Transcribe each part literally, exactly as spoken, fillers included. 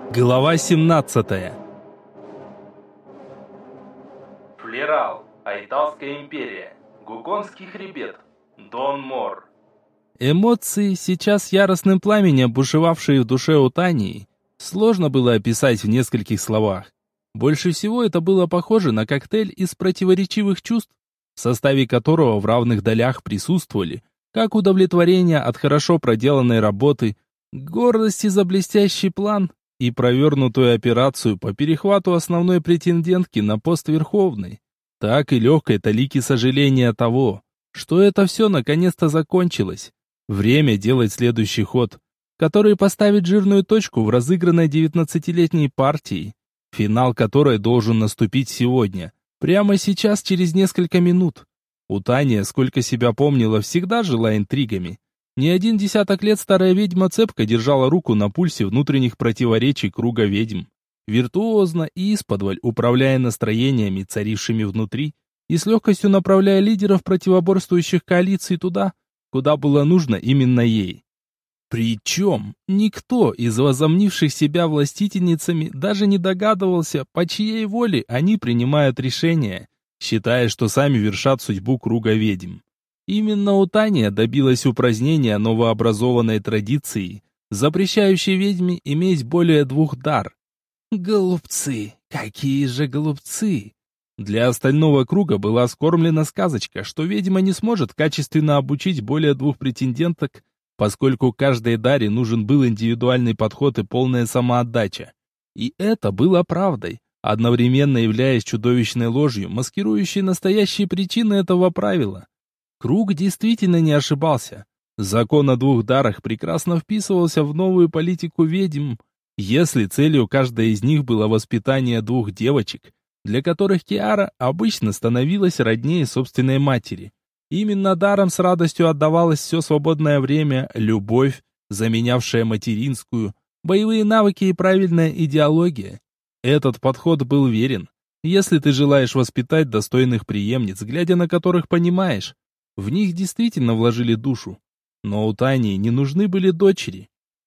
Глава семнадцатая. Флерал. Айталская империя. Гуконский хребет. Дон Мор. Эмоции, сейчас яростным пламенем бушевавшие в душе у Тании, сложно было описать в нескольких словах. Больше всего это было похоже на коктейль из противоречивых чувств, в составе которого в равных долях присутствовали как удовлетворение от хорошо проделанной работы, гордость за блестящий план и провернутую операцию по перехвату основной претендентки на пост Верховной, так и легкой талики сожаления того, что это все наконец-то закончилось. Время делать следующий ход, который поставит жирную точку в разыгранной девятнадцатилетней партии, финал которой должен наступить сегодня, прямо сейчас, через несколько минут. У Тани, сколько себя помнила, всегда жила интригами. Не один десяток лет старая ведьма цепко держала руку на пульсе внутренних противоречий круга ведьм, виртуозно и исподволь управляя настроениями, царившими внутри, и с легкостью направляя лидеров противоборствующих коалиций туда, куда было нужно именно ей. Причем никто из возомнивших себя властительницами даже не догадывался, по чьей воле они принимают решения, считая, что сами вершат судьбу круга ведьм. Именно у Тани добилась упразднения новообразованной традиции, запрещающей ведьме иметь более двух дар. Голубцы, какие же голубцы! Для остального круга была скормлена сказочка, что ведьма не сможет качественно обучить более двух претенденток, поскольку каждой даре нужен был индивидуальный подход и полная самоотдача. И это было правдой, одновременно являясь чудовищной ложью, маскирующей настоящие причины этого правила. Круг действительно не ошибался. Закон о двух дарах прекрасно вписывался в новую политику ведьм, если целью каждой из них было воспитание двух девочек, для которых Киара обычно становилась роднее собственной матери. Именно даром с радостью отдавалось все свободное время, любовь, заменявшая материнскую, боевые навыки и правильная идеология. Этот подход был верен, если ты желаешь воспитать достойных преемниц, глядя на которых понимаешь, в них действительно вложили душу. Но у Тани не нужны были дочери.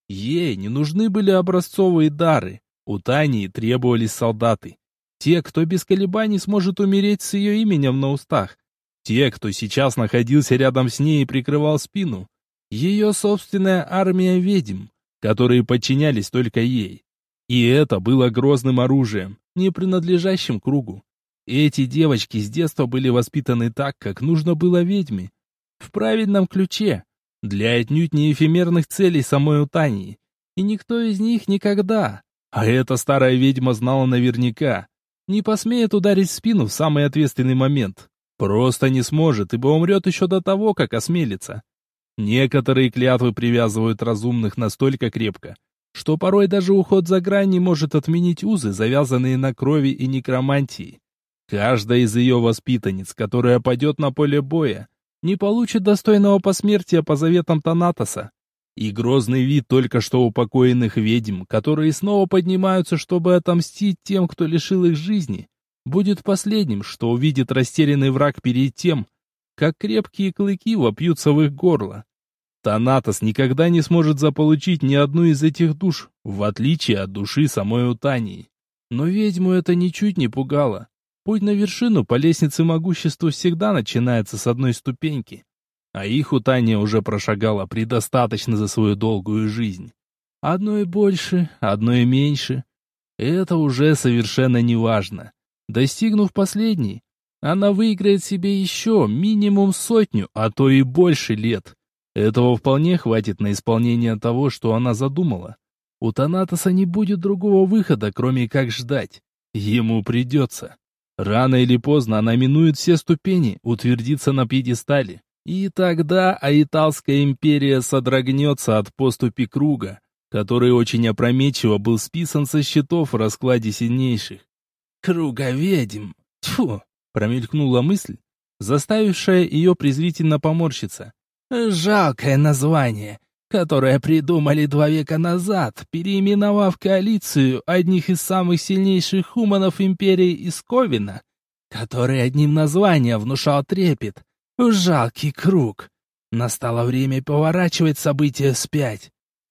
Ей не нужны были образцовые дары. У Тани требовались солдаты. Те, кто без колебаний сможет умереть с ее именем на устах. Те, кто сейчас находился рядом с ней и прикрывал спину. Ее собственная армия ведьм, которые подчинялись только ей. И это было грозным оружием, не принадлежащим кругу. Эти девочки с детства были воспитаны так, как нужно было ведьме. В правильном ключе, для отнюдь не эфемерных целей самой Утании. И никто из них никогда, а эта старая ведьма знала наверняка, не посмеет ударить в спину в самый ответственный момент. Просто не сможет, ибо умрет еще до того, как осмелится. Некоторые клятвы привязывают разумных настолько крепко, что порой даже уход за грань не может отменить узы, завязанные на крови и некромантии. Каждая из ее воспитанниц, которая пойдет на поле боя, не получит достойного посмертия по заветам Танатоса. И грозный вид только что упокоенных ведьм, которые снова поднимаются, чтобы отомстить тем, кто лишил их жизни, будет последним, что увидит растерянный враг перед тем, как крепкие клыки вопьются в их горло. Танатос никогда не сможет заполучить ни одну из этих душ, в отличие от души самой Утании. Но ведьму это ничуть не пугало. Путь на вершину по лестнице могущества всегда начинается с одной ступеньки, а их Утания уже прошагала предостаточно за свою долгую жизнь. Одной больше, одной меньше. Это уже совершенно не важно. Достигнув последней, она выиграет себе еще минимум сотню, а то и больше лет. Этого вполне хватит на исполнение того, что она задумала. У Танатоса не будет другого выхода, кроме как ждать. Ему придется. Рано или поздно она минует все ступени, утвердится на пьедестале. И тогда Айталская империя содрогнется от поступи круга, который очень опрометчиво был списан со счетов в раскладе сильнейших. «Круга ведьм!» Тьфу! Промелькнула мысль, заставившая ее презрительно поморщиться. «Жалкое название, которое придумали два века назад, переименовав коалицию одних из самых сильнейших хуманов империи из Ковина, который одним названием внушал трепет. Жалкий круг. Настало время поворачивать события вспять.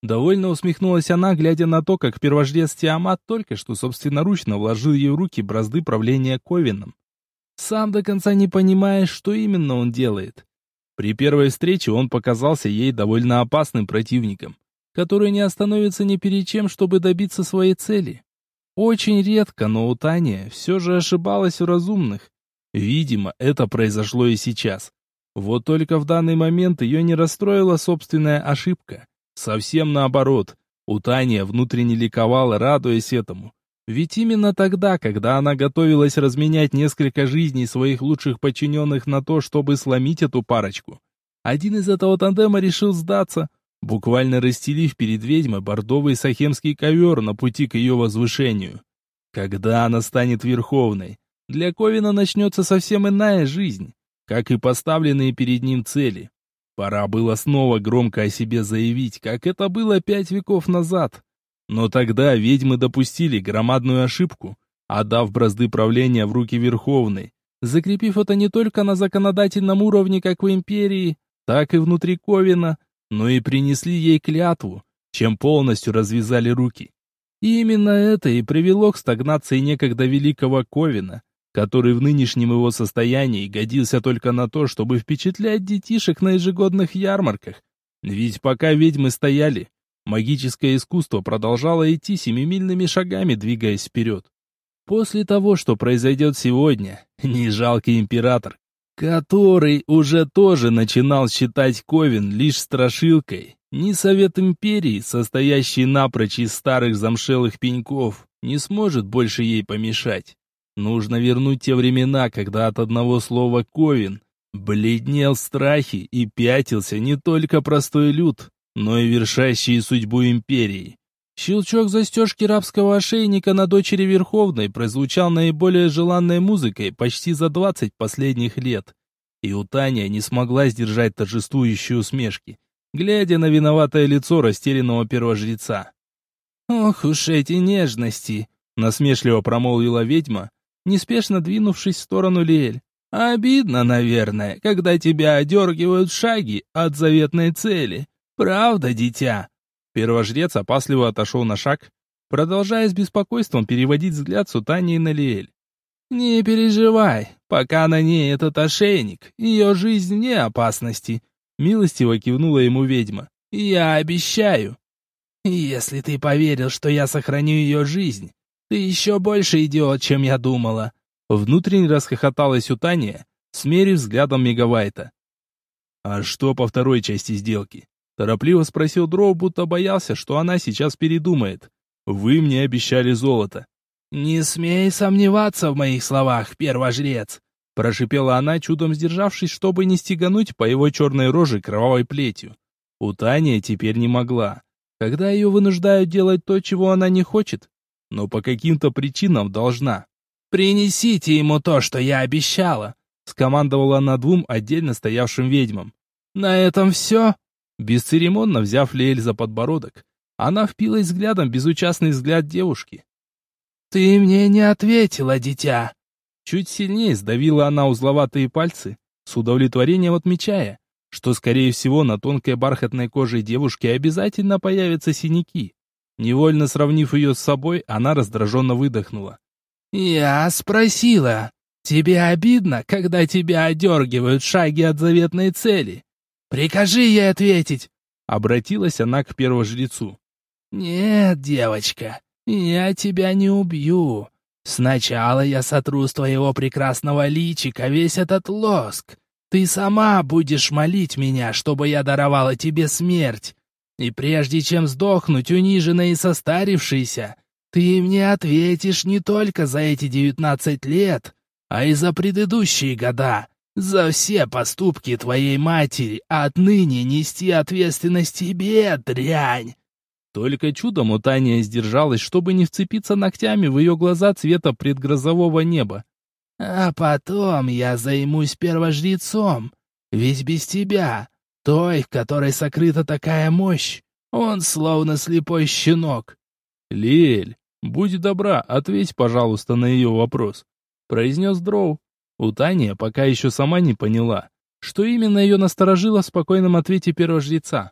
Довольно усмехнулась она, глядя на то, как первожрец Тиамат только что собственноручно вложил ей в руки бразды правления Ковином. Сам до конца не понимаешь, что именно он делает. При первой встрече он показался ей довольно опасным противником, который не остановится ни перед чем, чтобы добиться своей цели. Очень редко, но Утания все же ошибалась в разумных. Видимо, это произошло и сейчас. Вот только в данный момент ее не расстроила собственная ошибка. Совсем наоборот, Утания внутренне ликовала, радуясь этому. Ведь именно тогда, когда она готовилась разменять несколько жизней своих лучших подчиненных на то, чтобы сломить эту парочку, один из этого тандема решил сдаться, буквально расстелив перед ведьмой бордовый сахемский ковер на пути к ее возвышению. Когда она станет верховной, для Ковина начнется совсем иная жизнь, как и поставленные перед ним цели. Пора было снова громко о себе заявить, как это было пять веков назад. Но тогда ведьмы допустили громадную ошибку, отдав бразды правления в руки Верховной, закрепив это не только на законодательном уровне, как в Империи, так и внутри Ковина, но и принесли ей клятву, чем полностью развязали руки. И именно это и привело к стагнации некогда великого Ковина, который в нынешнем его состоянии годился только на то, чтобы впечатлять детишек на ежегодных ярмарках. Ведь пока ведьмы стояли, магическое искусство продолжало идти семимильными шагами, двигаясь вперед. После того, что произойдет сегодня, не жалкий император, который уже тоже начинал считать Ковен лишь страшилкой, ни Совет Империи, состоящий напрочь из старых замшелых пеньков, не сможет больше ей помешать. Нужно вернуть те времена, когда от одного слова «Ковен» бледнел в страхе и пятился не только простой люд, но и вершащие судьбу империи. Щелчок застежки рабского ошейника на дочери Верховной прозвучал наиболее желанной музыкой почти за двадцать последних лет. И Утания не смогла сдержать торжествующие усмешки, глядя на виноватое лицо растерянного первожреца. «Ох уж эти нежности!» — насмешливо промолвила ведьма, неспешно двинувшись в сторону Лиэль. «Обидно, наверное, когда тебя одергивают шаги от заветной цели. Правда, дитя?» Первожрец опасливо отошел на шаг, продолжая с беспокойством переводить взгляд с Утании на Лиэль. «Не переживай, пока на ней этот ошейник, ее жизнь вне опасности», — милостиво кивнула ему ведьма. «Я обещаю. Если ты поверил, что я сохраню ее жизнь, ты еще больше идиот, чем я думала». Внутренне расхохоталась Утания, смерив взглядом Мегавайта. «А что по второй части сделки?» Торопливо спросил Дроу, будто боялся, что она сейчас передумает. «Вы мне обещали золото». «Не смей сомневаться в моих словах, первожрец!» Прошипела она, чудом сдержавшись, чтобы не стегануть по его черной роже кровавой плетью. Утания теперь не могла, когда ее вынуждают делать то, чего она не хочет, но по каким-то причинам должна. «Принесите ему то, что я обещала!» Скомандовала она двум отдельно стоявшим ведьмам. «На этом все?» Бесцеремонно взяв Лиэль за подбородок, она впилась взглядом в безучастный взгляд девушки. «Ты мне не ответила, дитя!» Чуть сильнее сдавила она узловатые пальцы, с удовлетворением отмечая, что, скорее всего, на тонкой бархатной коже девушки обязательно появятся синяки. Невольно сравнив ее с собой, она раздраженно выдохнула. «Я спросила, тебе обидно, когда тебя одергивают шаги от заветной цели? Прикажи ей ответить!» Обратилась она к первожрецу. «Нет, девочка, я тебя не убью. Сначала я сотру с твоего прекрасного личика весь этот лоск. Ты сама будешь молить меня, чтобы я даровала тебе смерть. И прежде чем сдохнуть униженной и состарившейся, ты мне ответишь не только за эти девятнадцать лет, а и за предыдущие года. За все поступки твоей матери отныне нести ответственность тебе, дрянь!» Только чудом Утания сдержалась, чтобы не вцепиться ногтями в ее глаза цвета предгрозового неба. «А потом я займусь первожрецом, ведь без тебя, той, в которой сокрыта такая мощь, он словно слепой щенок». «Лиэль, будь добра, ответь, пожалуйста, на ее вопрос», — произнес Дроу. Утания пока еще сама не поняла, что именно ее насторожило в спокойном ответе первожреца.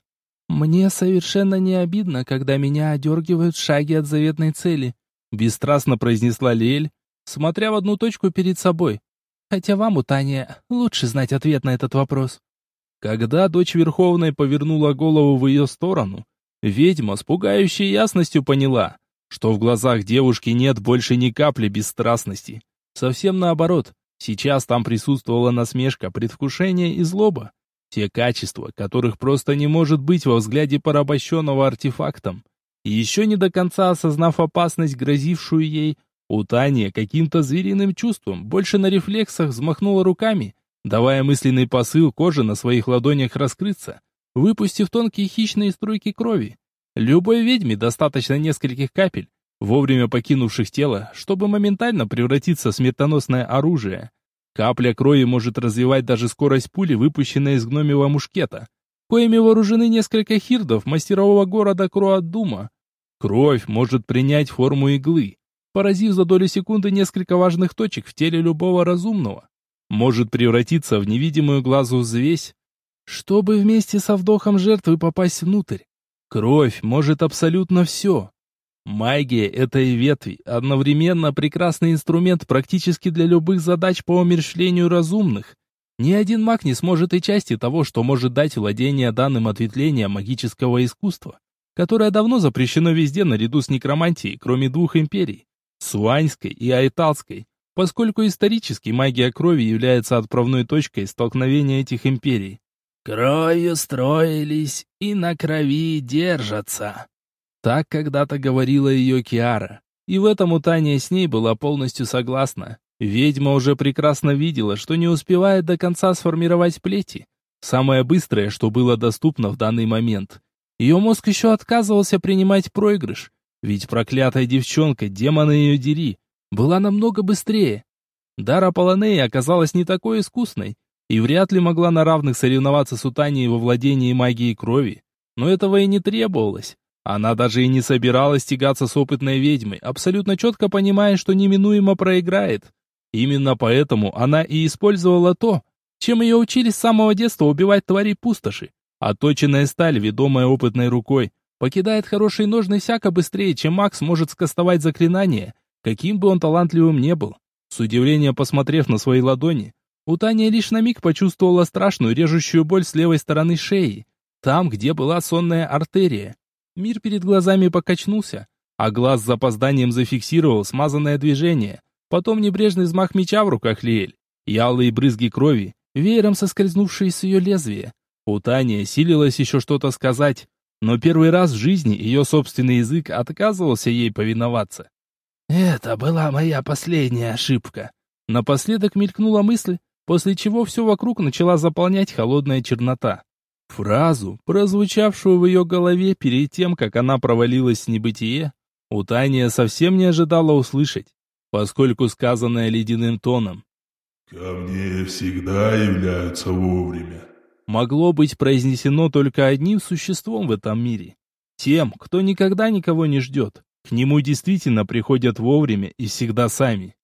«Мне совершенно не обидно, когда меня одергивают в шаге от заветной цели», бесстрастно произнесла Лиэль, смотря в одну точку перед собой. «Хотя вам, Утания, лучше знать ответ на этот вопрос». Когда дочь Верховной повернула голову в ее сторону, ведьма с пугающей ясностью поняла, что в глазах девушки нет больше ни капли бесстрастности. Совсем наоборот, сейчас там присутствовала насмешка, предвкушение и злоба. Те качества, которых просто не может быть во взгляде порабощенного артефактом. И еще не до конца осознав опасность, грозившую ей, Утания каким-то звериным чувством, больше на рефлексах, взмахнула руками, давая мысленный посыл коже на своих ладонях раскрыться, выпустив тонкие хищные струйки крови. Любой ведьме достаточно нескольких капель, вовремя покинувших тело, чтобы моментально превратиться в смертоносное оружие. Капля крови может развивать даже скорость пули, выпущенной из гномьего мушкета, коими вооружены несколько хирдов мастерового города Круаддума. Кровь может принять форму иглы, поразив за долю секунды несколько важных точек в теле любого разумного. Может превратиться в невидимую глазу взвесь, чтобы вместе со вдохом жертвы попасть внутрь. Кровь может абсолютно все. Магия этой ветви одновременно прекрасный инструмент практически для любых задач по умерщвлению разумных. Ни один маг не сможет и части того, что может дать владение данным ответвлением магического искусства, которое давно запрещено везде наряду с некромантией, кроме двух империй – Суаньской и Айталской, поскольку исторически магия крови является отправной точкой столкновения этих империй. «Кровью строились и на крови держатся». Так когда-то говорила ее Киара, и в этом Утания с ней была полностью согласна. Ведьма уже прекрасно видела, что не успевает до конца сформировать плети. Самое быстрое, что было доступно в данный момент. Ее мозг еще отказывался принимать проигрыш, ведь проклятая девчонка, демона ее дери, была намного быстрее. Дара Полонеи оказалась не такой искусной, и вряд ли могла на равных соревноваться с Утанией во владении магией крови. Но этого и не требовалось. Она даже и не собиралась тягаться с опытной ведьмой, абсолютно четко понимая, что неминуемо проиграет. Именно поэтому она и использовала то, чем ее учили с самого детства убивать тварей пустоши. Отточенная сталь, ведомая опытной рукой, покидает хорошие ножны всяко быстрее, чем маг сможет скастовать заклинание, каким бы он талантливым не был. С удивлением посмотрев на свои ладони, Утания лишь на миг почувствовала страшную режущую боль с левой стороны шеи, там, где была сонная артерия. Мир перед глазами покачнулся, а глаз с запозданием зафиксировал смазанное движение, потом небрежный взмах меча в руках Лиэль, и алые брызги крови, веером соскользнувшие с ее лезвия. Утания силилась еще что-то сказать, но первый раз в жизни ее собственный язык отказывался ей повиноваться. «Это была моя последняя ошибка». Напоследок мелькнула мысль, после чего все вокруг начала заполнять холодная чернота. Фразу, прозвучавшую в ее голове перед тем, как она провалилась в небытие, Утания совсем не ожидала услышать, поскольку сказанное ледяным тоном «Ко мне всегда являются вовремя» могло быть произнесено только одним существом в этом мире. Тем, кто никогда никого не ждет. К нему действительно приходят вовремя и всегда сами.